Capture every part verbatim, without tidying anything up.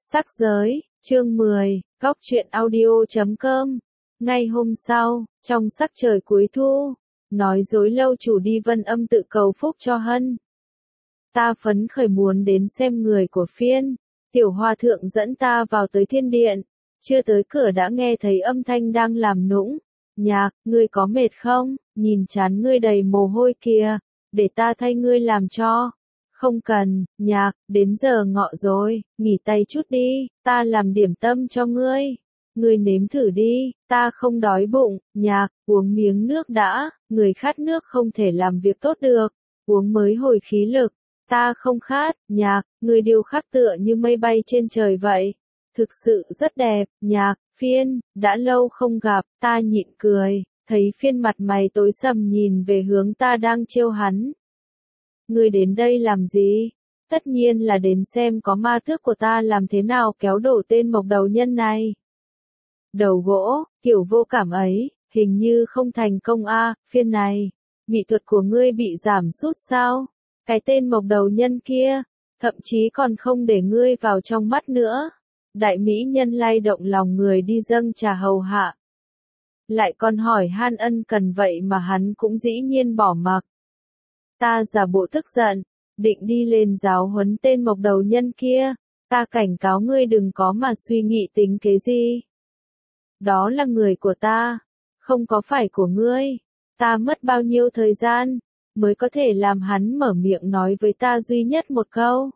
Sắc giới, chương mười, góc truyện audio chấm com. Ngay hôm sau, trong sắc trời cuối thu, nói dối lâu chủ đi Vân Âm tự cầu phúc cho Hân. Ta phấn khởi muốn đến xem người của phiên, tiểu hòa thượng dẫn ta vào tới thiên điện, chưa tới cửa đã nghe thấy âm thanh đang làm nũng. Nhạc, ngươi có mệt không, nhìn trán ngươi đầy mồ hôi kìa, để ta thay ngươi làm cho. Không cần, Nhạc, đến giờ ngọ rồi, nghỉ tay chút đi, ta làm điểm tâm cho ngươi. Ngươi nếm thử đi, ta không đói bụng. Nhạc, uống miếng nước đã, người khát nước không thể làm việc tốt được, uống mới hồi khí lực. Ta không khát. Nhạc, ngươi điêu khắc tựa như mây bay trên trời vậy. Thực sự rất đẹp. Nhạc, Phiên, đã lâu không gặp. Ta nhịn cười, thấy Phiên mặt mày tối sầm nhìn về hướng ta đang trêu hắn. Ngươi đến đây làm gì? Tất nhiên là đến xem có ma tước của ta làm thế nào kéo đổ tên mộc đầu nhân này. Đầu gỗ, kiểu vô cảm ấy, hình như không thành công a. Phiên này, mỹ thuật của ngươi bị giảm sút sao? Cái tên mộc đầu nhân kia, thậm chí còn không để ngươi vào trong mắt nữa. Đại mỹ nhân lay động lòng người đi dâng trà hầu hạ. Lại còn hỏi han ân cần vậy mà hắn cũng dĩ nhiên bỏ mặc. Ta giả bộ tức giận, định đi lên giáo huấn tên mộc đầu nhân kia. Ta cảnh cáo ngươi đừng có mà suy nghĩ tính kế gì. Đó là người của ta, không có phải của ngươi. Ta mất bao nhiêu thời gian, mới có thể làm hắn mở miệng nói với ta duy nhất một câu.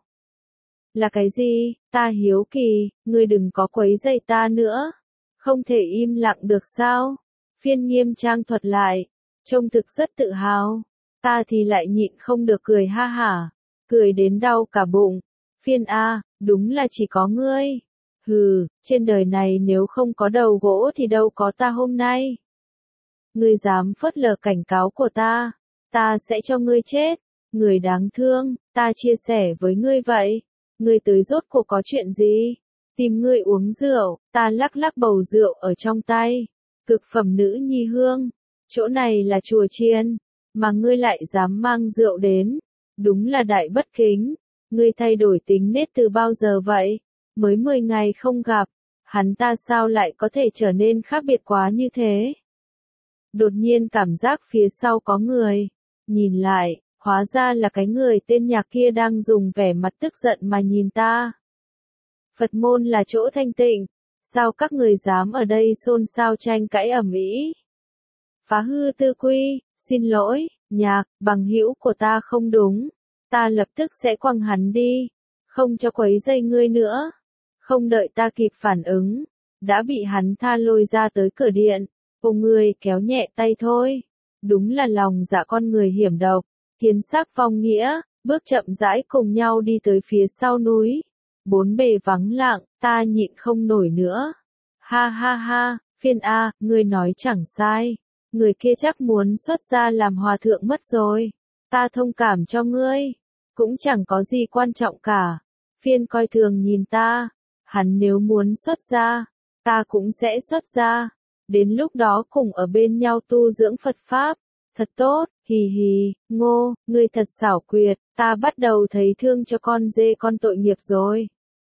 Là cái gì? Ta hiếu kỳ, ngươi đừng có quấy rầy ta nữa. Không thể im lặng được sao? Phiên nghiêm trang thuật lại, trông thực rất tự hào. Ta thì lại nhịn không được cười ha hả, cười đến đau cả bụng. Phiên a, đúng là chỉ có ngươi. Hừ, trên đời này nếu không có đầu gỗ thì đâu có ta hôm nay. Ngươi dám phớt lờ cảnh cáo của ta, ta sẽ cho ngươi chết. Người đáng thương, ta chia sẻ với ngươi vậy. Ngươi tới rốt cuộc có chuyện gì? Tìm ngươi uống rượu, ta lắc lắc bầu rượu ở trong tay. Cực phẩm nữ nhi hương, chỗ này là chùa chiên. Mà ngươi lại dám mang rượu đến, đúng là đại bất kính. Ngươi thay đổi tính nết từ bao giờ vậy? Mới mười ngày không gặp, hắn ta sao lại có thể trở nên khác biệt quá như thế? Đột nhiên cảm giác phía sau có người, nhìn lại, hóa ra là cái người tên Nhạc kia đang dùng vẻ mặt tức giận mà nhìn ta. Phật môn là chỗ thanh tịnh, sao các người dám ở đây xôn xao tranh cãi ầm ĩ? Phá hư tư quy. Xin lỗi, Nhạc, bằng hữu của ta không đúng. Ta lập tức sẽ quăng hắn đi. Không cho quấy rầy ngươi nữa. Không đợi ta kịp phản ứng. Đã bị hắn tha lôi ra tới cửa điện. Cô ngươi kéo nhẹ tay thôi. Đúng là lòng dạ con người hiểm độc. Kiến sắc phong nghĩa, bước chậm rãi cùng nhau đi tới phía sau núi. Bốn bề vắng lặng, ta nhịn không nổi nữa. Ha ha ha, Phiên a, ngươi nói chẳng sai. Người kia chắc muốn xuất gia làm hòa thượng mất rồi. Ta thông cảm cho ngươi. Cũng chẳng có gì quan trọng cả. Phiên coi thường nhìn ta. Hắn nếu muốn xuất gia, ta cũng sẽ xuất gia. Đến lúc đó cùng ở bên nhau tu dưỡng Phật Pháp. Thật tốt, hì hì, Ngô, ngươi thật xảo quyệt. Ta bắt đầu thấy thương cho con dê con tội nghiệp rồi.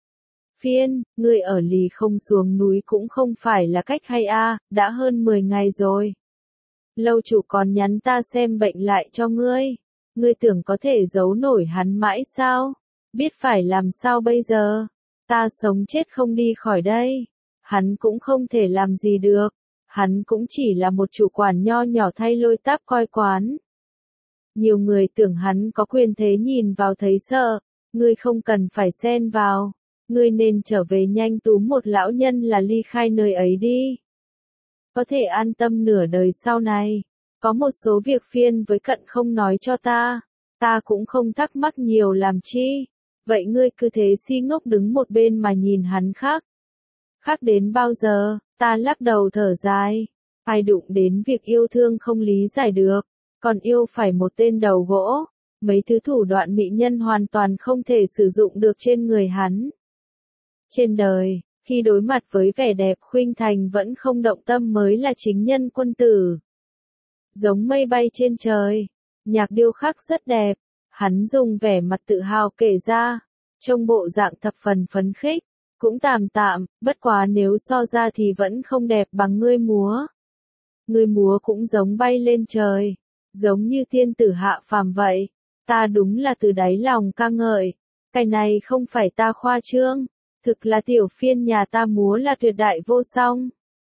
Phiên, ngươi ở lì không xuống núi cũng không phải là cách hay a, đã hơn mười ngày rồi. Lâu chủ còn nhắn ta xem bệnh lại cho ngươi. Ngươi tưởng có thể giấu nổi hắn mãi sao? Biết phải làm sao bây giờ? Ta sống chết không đi khỏi đây. Hắn cũng không thể làm gì được. Hắn cũng chỉ là một chủ quản nho nhỏ thay lôi táp coi quán. Nhiều người tưởng hắn có quyền thế nhìn vào thấy sợ. Ngươi không cần phải xen vào. Ngươi nên trở về nhanh túm một lão nhân là ly khai nơi ấy đi. Có thể an tâm nửa đời sau này. Có một số việc Phiên với Cận không nói cho ta. Ta cũng không thắc mắc nhiều làm chi. Vậy ngươi cứ thế si ngốc đứng một bên mà nhìn hắn khác. Khác đến bao giờ? Ta lắc đầu thở dài. Ai đụng đến việc yêu thương không lý giải được. Còn yêu phải một tên đầu gỗ. Mấy thứ thủ đoạn mỹ nhân hoàn toàn không thể sử dụng được trên người hắn. Trên đời, khi đối mặt với vẻ đẹp khuynh thành vẫn không động tâm mới là chính nhân quân tử. Giống mây bay trên trời, Nhạc điêu khắc rất đẹp. Hắn dùng vẻ mặt tự hào kể ra, trông bộ dạng thập phần phấn khích. Cũng tạm tạm, bất quá nếu so ra thì vẫn không đẹp bằng ngươi múa. Ngươi múa cũng giống bay lên trời, giống như tiên tử hạ phàm vậy. Ta đúng là từ đáy lòng ca ngợi. Cái này không phải ta khoa trương, thực là tiểu phiên nhà ta múa là tuyệt đại vô song.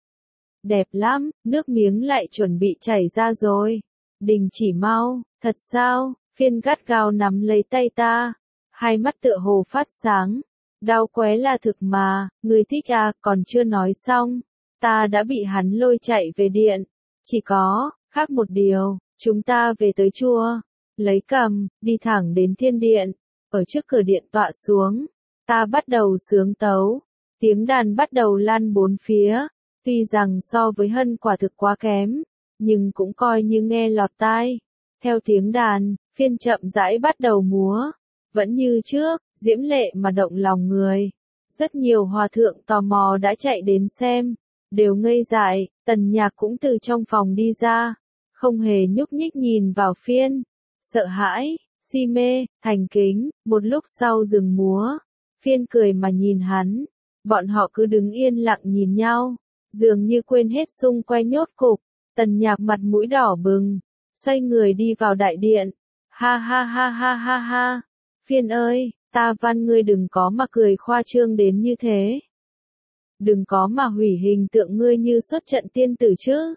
Đẹp lắm, nước miếng lại chuẩn bị chảy ra rồi. Đình chỉ mau, thật sao? Phiên gắt gao nắm lấy tay ta, hai mắt tựa hồ phát sáng. Đau qué là thực mà, người thích à, còn chưa nói xong. Ta đã bị hắn lôi chạy về điện. Chỉ có, khác một điều, chúng ta về tới chùa, lấy cầm, đi thẳng đến thiên điện. Ở trước cửa điện tọa xuống, ta bắt đầu xướng tấu. Tiếng đàn bắt đầu lan bốn phía. Tuy rằng so với Hân quả thực quá kém, nhưng cũng coi như nghe lọt tai. Theo tiếng đàn, phiên chậm rãi bắt đầu múa. Vẫn như trước, diễm lệ mà động lòng người. Rất nhiều hòa thượng tò mò đã chạy đến xem, đều ngây dại. Tần Nhạc cũng từ trong phòng đi ra, không hề nhúc nhích nhìn vào phiên. Sợ hãi, si mê, thành kính, một lúc sau dừng múa. Phiên cười mà nhìn hắn, bọn họ cứ đứng yên lặng nhìn nhau, dường như quên hết xung quanh nhốt cục. Tần Nhạc mặt mũi đỏ bừng, xoay người đi vào đại điện. Ha ha ha ha ha ha, Phiên ơi, ta van ngươi đừng có mà cười khoa trương đến như thế. Đừng có mà hủy hình tượng ngươi như xuất trận tiên tử chứ.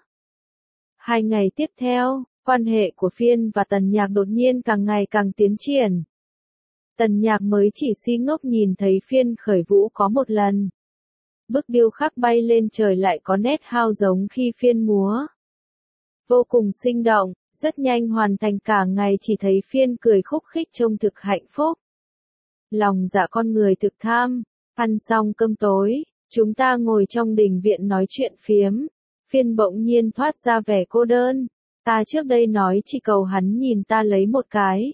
Hai ngày tiếp theo, quan hệ của Phiên và Tần Nhạc đột nhiên càng ngày càng tiến triển. Tần Nhạc mới chỉ si ngốc nhìn thấy Phiên khởi vũ có một lần. Bức điêu khắc bay lên trời lại có nét hao giống khi Phiên múa. Vô cùng sinh động, rất nhanh hoàn thành, cả ngày chỉ thấy Phiên cười khúc khích trông thực hạnh phúc. Lòng dạ con người thực tham. Ăn xong cơm tối, chúng ta ngồi trong đình viện nói chuyện phiếm. Phiên bỗng nhiên thoát ra vẻ cô đơn. Ta trước đây nói chỉ cầu hắn nhìn ta lấy một cái.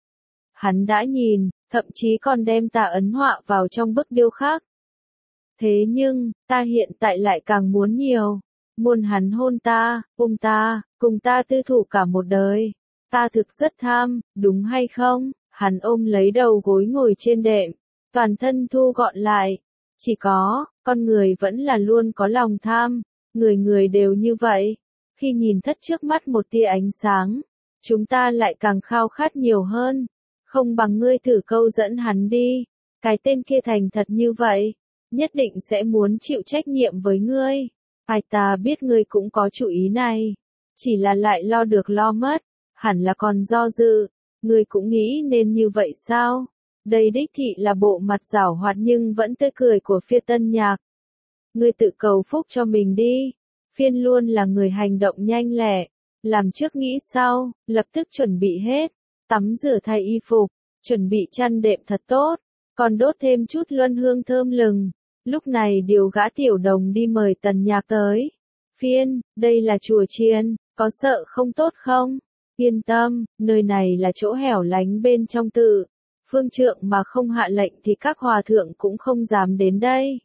Hắn đã nhìn, thậm chí còn đem ta ấn họa vào trong bức điêu khắc. Thế nhưng, ta hiện tại lại càng muốn nhiều. Muốn hắn hôn ta, ôm ta, cùng ta tư thủ cả một đời. Ta thực rất tham, đúng hay không? Hắn ôm lấy đầu gối ngồi trên đệm, toàn thân thu gọn lại. Chỉ có, con người vẫn là luôn có lòng tham, người người đều như vậy. Khi nhìn thất trước mắt một tia ánh sáng, chúng ta lại càng khao khát nhiều hơn. Không bằng ngươi thử câu dẫn hắn đi. Cái tên kia thành thật như vậy, nhất định sẽ muốn chịu trách nhiệm với ngươi. Ai ta biết ngươi cũng có chủ ý này, chỉ là lại lo được lo mất, hẳn là còn do dự. Ngươi cũng nghĩ nên như vậy sao? Đây đích thị là bộ mặt giảo hoạt nhưng vẫn tươi cười của Phiên Tần Nhạc. Ngươi tự cầu phúc cho mình đi. Phiên luôn là người hành động nhanh lẹ, làm trước nghĩ sau, lập tức chuẩn bị hết, tắm rửa thay y phục, chuẩn bị chăn đệm thật tốt, còn đốt thêm chút luân hương thơm lừng. Lúc này điều gã tiểu đồng đi mời Tần Nhạc tới. Phiên, đây là chùa chiền, có sợ không tốt không? Yên tâm, nơi này là chỗ hẻo lánh bên trong tự. Phương trượng mà không hạ lệnh thì các hòa thượng cũng không dám đến đây.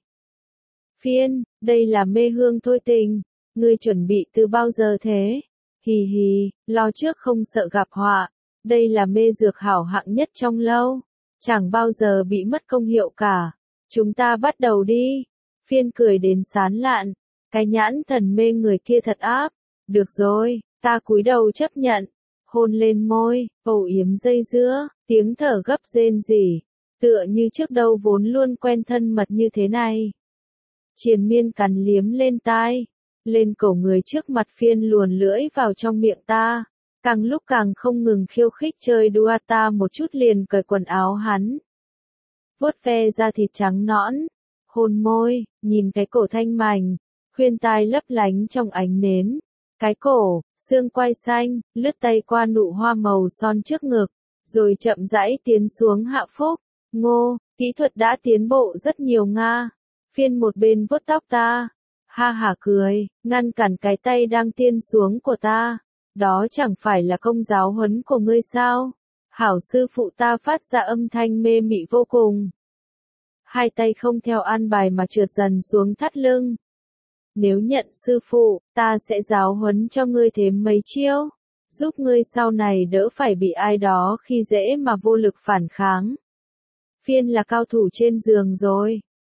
Phiên, đây là mê hương thôi tình. Ngươi chuẩn bị từ bao giờ thế? Hì hì, lo trước không sợ gặp họa. Đây là mê dược hảo hạng nhất trong lâu. Chẳng bao giờ bị mất công hiệu cả. Chúng ta bắt đầu đi. Phiên cười đến sán lạn. Cái nhãn thần mê người kia thật áp. Được rồi, ta cúi đầu chấp nhận. Hôn lên môi, âu yếm dây dưa, tiếng thở gấp rên rỉ. Tựa như trước đâu vốn luôn quen thân mật như thế này. Triền miên cắn liếm lên tai. Lên cổ người trước mặt Phiên luồn lưỡi vào trong miệng ta. Càng lúc càng không ngừng khiêu khích chơi đua, ta một chút liền cởi quần áo hắn. Vuốt ve da thịt trắng nõn, hôn môi, nhìn cái cổ thanh mảnh, khuyên tai lấp lánh trong ánh nến. Cái cổ, xương quai xanh, lướt tay qua nụ hoa màu son trước ngực, rồi chậm rãi tiến xuống hạ phúc. Ngô, kỹ thuật đã tiến bộ rất nhiều nga. Phiên một bên vuốt tóc ta, ha hả cười, ngăn cản cái tay đang tiên xuống của ta. Đó chẳng phải là công giáo huấn của ngươi sao? Hảo sư phụ, ta phát ra âm thanh mê mị vô cùng. Hai tay không theo an bài mà trượt dần xuống thắt lưng. Nếu nhận sư phụ, ta sẽ giáo huấn cho ngươi thêm mấy chiêu, giúp ngươi sau này đỡ phải bị ai đó khi dễ mà vô lực phản kháng. Phiên là cao thủ trên giường rồi.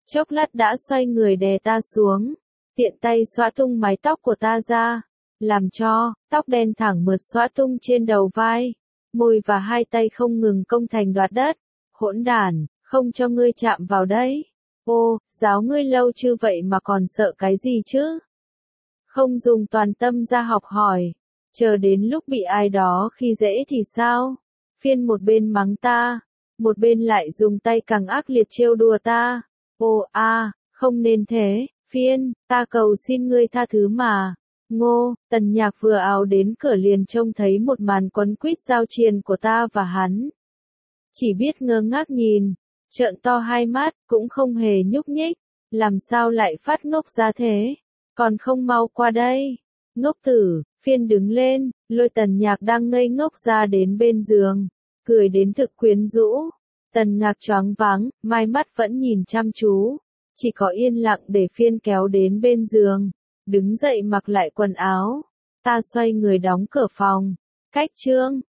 chốc lát đã xoay người đè ta xuống, tiện tay xõa tung mái tóc của ta ra, làm cho tóc đen thẳng mượt xõa tung trên đầu vai, môi và hai tay không ngừng công thành đoạt đất. Hỗn đản, không cho ngươi chạm vào đấy. Ô, giáo ngươi lâu chưa vậy mà còn sợ cái gì chứ? Không dùng toàn tâm ra học hỏi, chờ đến lúc bị ai đó khi dễ thì sao? Phiên một bên mắng ta, một bên lại dùng tay càng ác liệt trêu đùa ta. Ô a, à, không nên thế, Phiên, ta cầu xin ngươi tha thứ mà. Ngô, Tần Nhạc vừa áo đến cửa liền trông thấy một màn quấn quýt giao triền của ta và hắn. Chỉ biết ngơ ngác nhìn, trợn to hai mắt, cũng không hề nhúc nhích, làm sao lại phát ngốc ra thế, còn không mau qua đây. Ngốc tử, Phiên đứng lên, lôi Tần Nhạc đang ngây ngốc ra đến bên giường, cười đến thực quyến rũ. Tần Nhạc choáng váng, mai mắt vẫn nhìn chăm chú, chỉ có yên lặng để Phiên kéo đến bên giường, đứng dậy mặc lại quần áo. Ta xoay người đóng cửa phòng, cách chương.